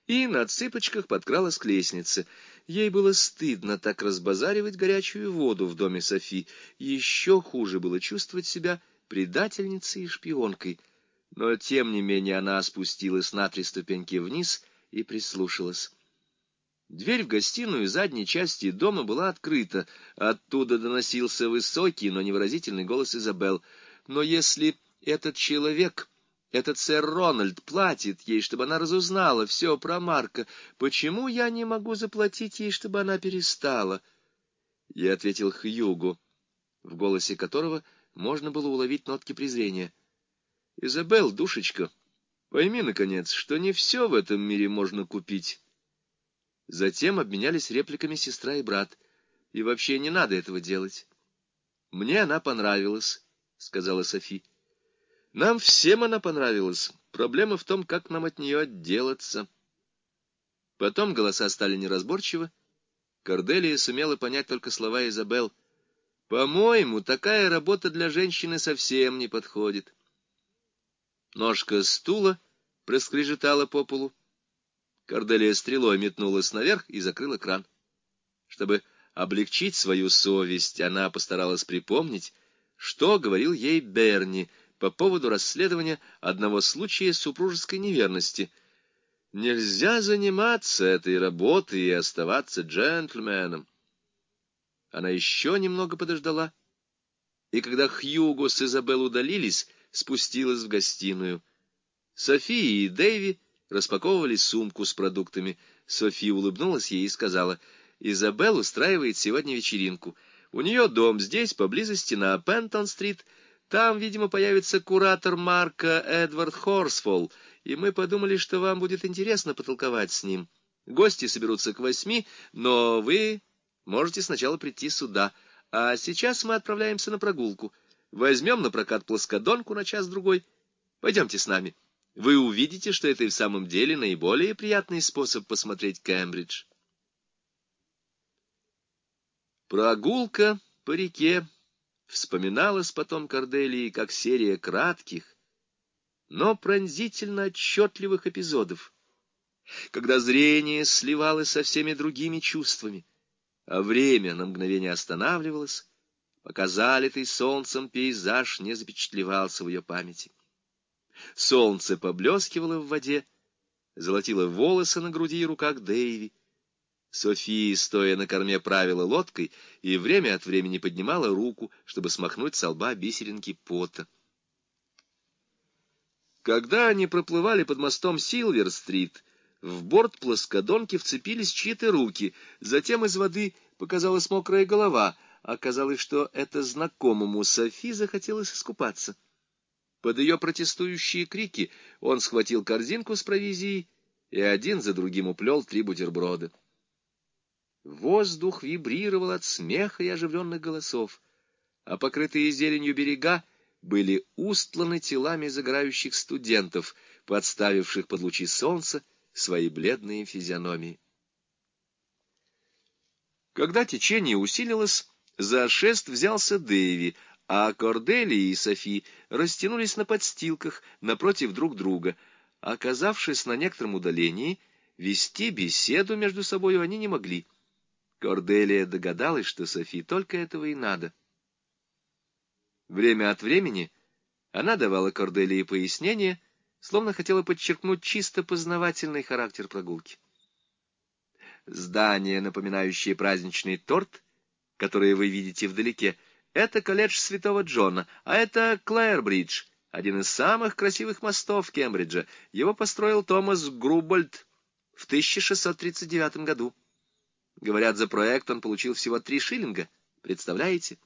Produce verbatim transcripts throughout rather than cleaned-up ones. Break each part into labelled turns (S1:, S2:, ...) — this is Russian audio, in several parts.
S1: и на цыпочках подкралась к лестнице. Ей было стыдно так разбазаривать горячую воду в доме Софи. Еще хуже было чувствовать себя предательницей и шпионкой. Но, тем не менее, она спустилась на три ступеньки вниз и прислушалась. Дверь в гостиную задней части дома была открыта. Оттуда доносился высокий, но невыразительный голос Изабелл. «Но если этот человек, этот сэр Рональд, платит ей, чтобы она разузнала все про Марка, почему я не могу заплатить ей, чтобы она перестала?» Я ответил Хьюгу, в голосе которого можно было уловить нотки презрения. «Изабелл, душечка, пойми, наконец, что не все в этом мире можно купить». Затем обменялись репликами сестра и брат. «И вообще не надо этого делать». «Мне она понравилась», — сказала Софи. «Нам всем она понравилась. Проблема в том, как нам от нее отделаться». Потом голоса стали неразборчивы. Корделия сумела понять только слова Изабелл. «По-моему, такая работа для женщины совсем не подходит». Ножка стула проскрежетала по полу. Корделия стрелой метнулась наверх и закрыла кран. Чтобы облегчить свою совесть, она постаралась припомнить, что говорил ей Берни по поводу расследования одного случая супружеской неверности. Нельзя заниматься этой работой и оставаться джентльменом. Она еще немного подождала, и когда Хьюго с Изабелл удалились, спустилась в гостиную. Софи и Дэйви распаковывали сумку с продуктами. Софи улыбнулась ей и сказала: «Изабелл устраивает сегодня вечеринку. У нее дом здесь, поблизости, на Пентон-стрит. Там, видимо, появится куратор Марка Эдвард Хорсфолл, и мы подумали, что вам будет интересно потолковать с ним. Гости соберутся к восьми, но вы можете сначала прийти сюда. А сейчас мы отправляемся на прогулку. Возьмем на прокат плоскодонку на час-другой. Пойдемте с нами. Вы увидите, что это и в самом деле наиболее приятный способ посмотреть Кембридж». Прогулка по реке вспоминалась потом Корделии как серия кратких, но пронзительно отчетливых эпизодов, когда зрение сливалось со всеми другими чувствами, а время на мгновение останавливалось, пока залитый солнцем пейзаж не запечатлевался в ее памяти. Солнце поблескивало в воде, золотило волосы на груди и руках Дэйви. София, стоя на корме, правила лодкой и время от времени поднимала руку, чтобы смахнуть со лба бисеринки пота. Когда они проплывали под мостом Силвер-стрит, в борт плоскодонки вцепились чьи-то руки, затем из воды показалась мокрая голова. Оказалось, что это знакомому Софи захотелось искупаться. Под ее протестующие крики он схватил корзинку с провизией и один за другим уплел три бутерброда. Воздух вибрировал от смеха и оживленных голосов, а покрытые зеленью берега были устланы телами загорающих студентов, подставивших под лучи солнца свои бледные физиономии. Когда течение усилилось, за шест взялся Дэйви, а Корделия и Софи растянулись на подстилках напротив друг друга. Оказавшись на некотором удалении, вести беседу между собою они не могли. Корделия догадалась, что Софи только этого и надо. Время от времени она давала Корделии пояснения, словно хотела подчеркнуть чисто познавательный характер прогулки. Здание, напоминающее праздничный торт, которое вы видите вдалеке, это колледж Святого Джона, а это Клэр-бридж, один из самых красивых мостов Кембриджа. Его построил Томас Грубольд в тысяча шестьсот тридцать девятом году. Говорят, за проект он получил всего три шиллинга. Представляете?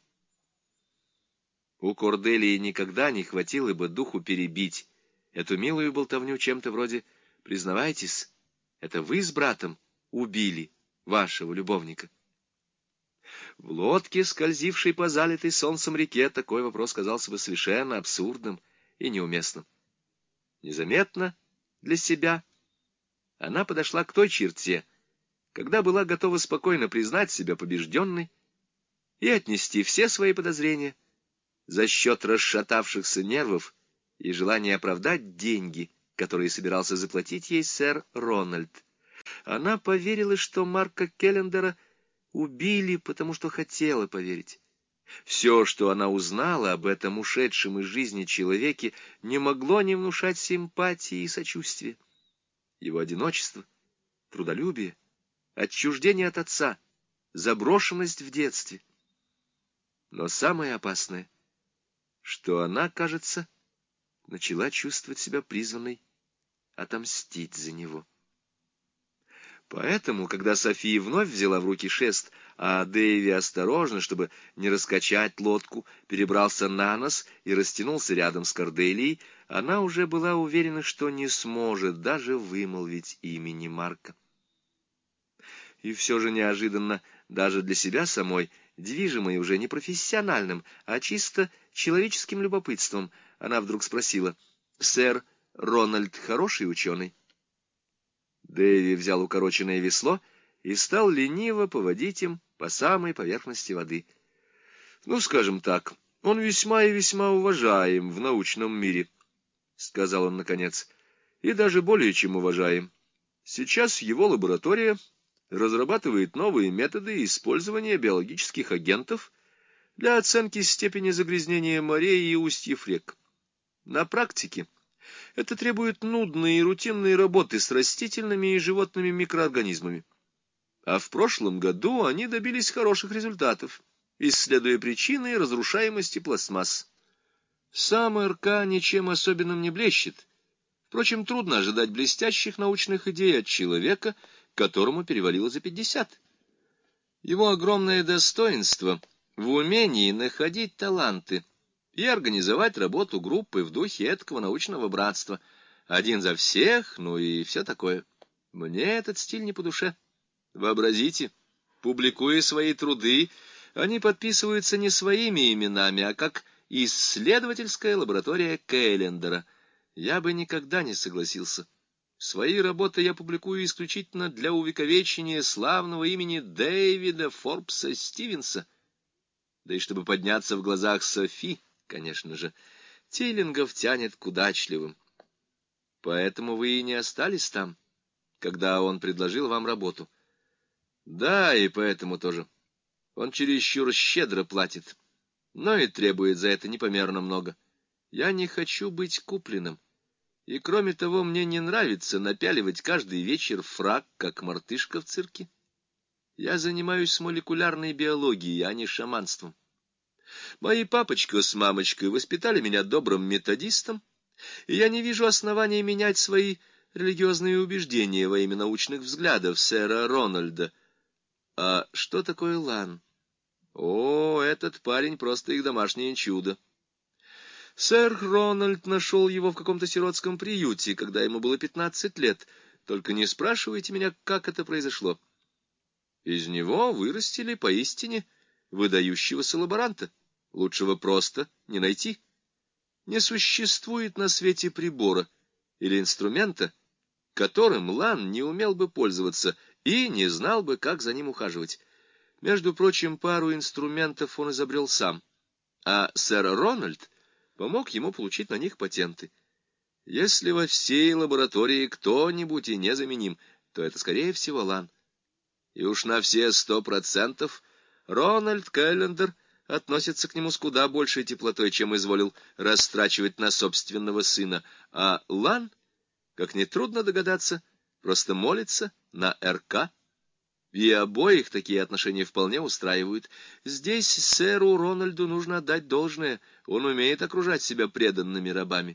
S1: У Корделии никогда не хватило бы духу перебить эту милую болтовню чем-то вроде: «Признавайтесь, это вы с братом убили вашего любовника?» В лодке, скользившей по залитой солнцем реке, такой вопрос казался бы совершенно абсурдным и неуместным. Незаметно для себя она подошла к той черте, когда была готова спокойно признать себя побежденной и отнести все свои подозрения за счет расшатавшихся нервов и желания оправдать деньги, которые собирался заплатить ей сэр Рональд. Она поверила, что Марка Келлендера убили, потому что хотела поверить. Все, что она узнала об этом ушедшем из жизни человеке, не могло не внушать симпатии и сочувствия. Его одиночество, трудолюбие, отчуждение от отца, заброшенность в детстве. Но самое опасное, что она, кажется, начала чувствовать себя призванной отомстить за него. Поэтому, когда София вновь взяла в руки шест, а Дэйви осторожно, чтобы не раскачать лодку, перебрался на нос и растянулся рядом с Корделией, она уже была уверена, что не сможет даже вымолвить имени Марка. И все же неожиданно, даже для себя самой, движимой уже не профессиональным, а чисто человеческим любопытством, она вдруг спросила: «Сэр Рональд хороший ученый?» Дэви взял укороченное весло и стал лениво поводить им по самой поверхности воды. «Ну, скажем так, он весьма и весьма уважаем в научном мире», — сказал он наконец, — «и даже более чем уважаем. Сейчас его лаборатория разрабатывает новые методы использования биологических агентов для оценки степени загрязнения морей и устьев рек. На практике это требует нудной и рутинной работы с растительными и животными микроорганизмами. А в прошлом году они добились хороших результатов, исследуя причины разрушаемости пластмасс. Сам РК ничем особенным не блещет. Впрочем, трудно ожидать блестящих научных идей от человека, которому перевалило за пятьдесят. Его огромное достоинство в умении находить таланты и организовать работу группы в духе эткого научного братства. Один за всех, ну и все такое. Мне этот стиль не по душе. Вообразите, публикуя свои труды, они подписываются не своими именами, а как исследовательская лаборатория Келлендера. Я бы никогда не согласился. Свои работы я публикую исключительно для увековечения славного имени Дэвида Форбса Стивенса, да и чтобы подняться в глазах Софи. Конечно же, Тиллингов тянет к удачливым. Поэтому вы и не остались там, когда он предложил вам работу. Да, и поэтому тоже. Он чересчур щедро платит, но и требует за это непомерно много. Я не хочу быть купленным. И кроме того, мне не нравится напяливать каждый вечер фрак, как мартышка в цирке. Я занимаюсь молекулярной биологией, а не шаманством. Мои папочка с мамочкой воспитали меня добрым методистом, и я не вижу основания менять свои религиозные убеждения во имя научных взглядов сэра Рональда. А что такое Лан? О, этот парень просто их домашнее чудо. Сэр Рональд нашел его в каком-то сиротском приюте, когда ему было пятнадцать лет. Только не спрашивайте меня, как это произошло. Из него вырастили поистине выдающегося лаборанта. Лучшего просто не найти. Не существует на свете прибора или инструмента, которым Лан не умел бы пользоваться и не знал бы, как за ним ухаживать. Между прочим, пару инструментов он изобрел сам, а сэр Рональд помог ему получить на них патенты. Если во всей лаборатории кто-нибудь и незаменим, то это, скорее всего, Лан. И уж на все сто процентов Рональд Келлендер относится к нему с куда большей теплотой, чем изволил растрачивать на собственного сына, а Лан, как нетрудно догадаться, просто молится на РК. И обоих такие отношения вполне устраивают. Здесь сэру Рональду нужно отдать должное, он умеет окружать себя преданными рабами.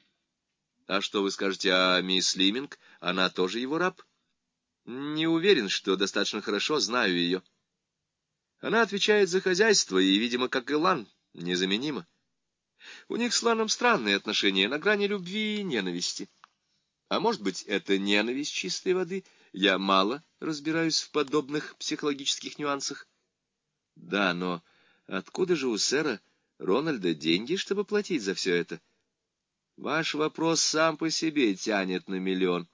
S1: А что вы скажете о мисс Лиминг? Она тоже его раб? Не уверен, что достаточно хорошо знаю ее. Она отвечает за хозяйство и, видимо, как и Лан, незаменима. У них с Ланом странные отношения, на грани любви и ненависти. А может быть, это ненависть чистой воды? Я мало разбираюсь в подобных психологических нюансах. Да, но откуда же у сэра Рональда деньги, чтобы платить за все это? Ваш вопрос сам по себе тянет на миллион.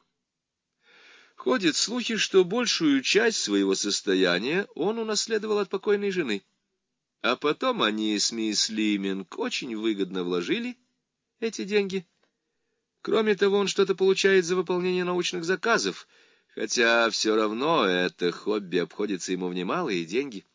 S1: Ходят слухи, что большую часть своего состояния он унаследовал от покойной жены. А потом они с мисс Лиминг очень выгодно вложили эти деньги. Кроме того, он что-то получает за выполнение научных заказов. Хотя все равно это хобби обходится ему в немалые деньги.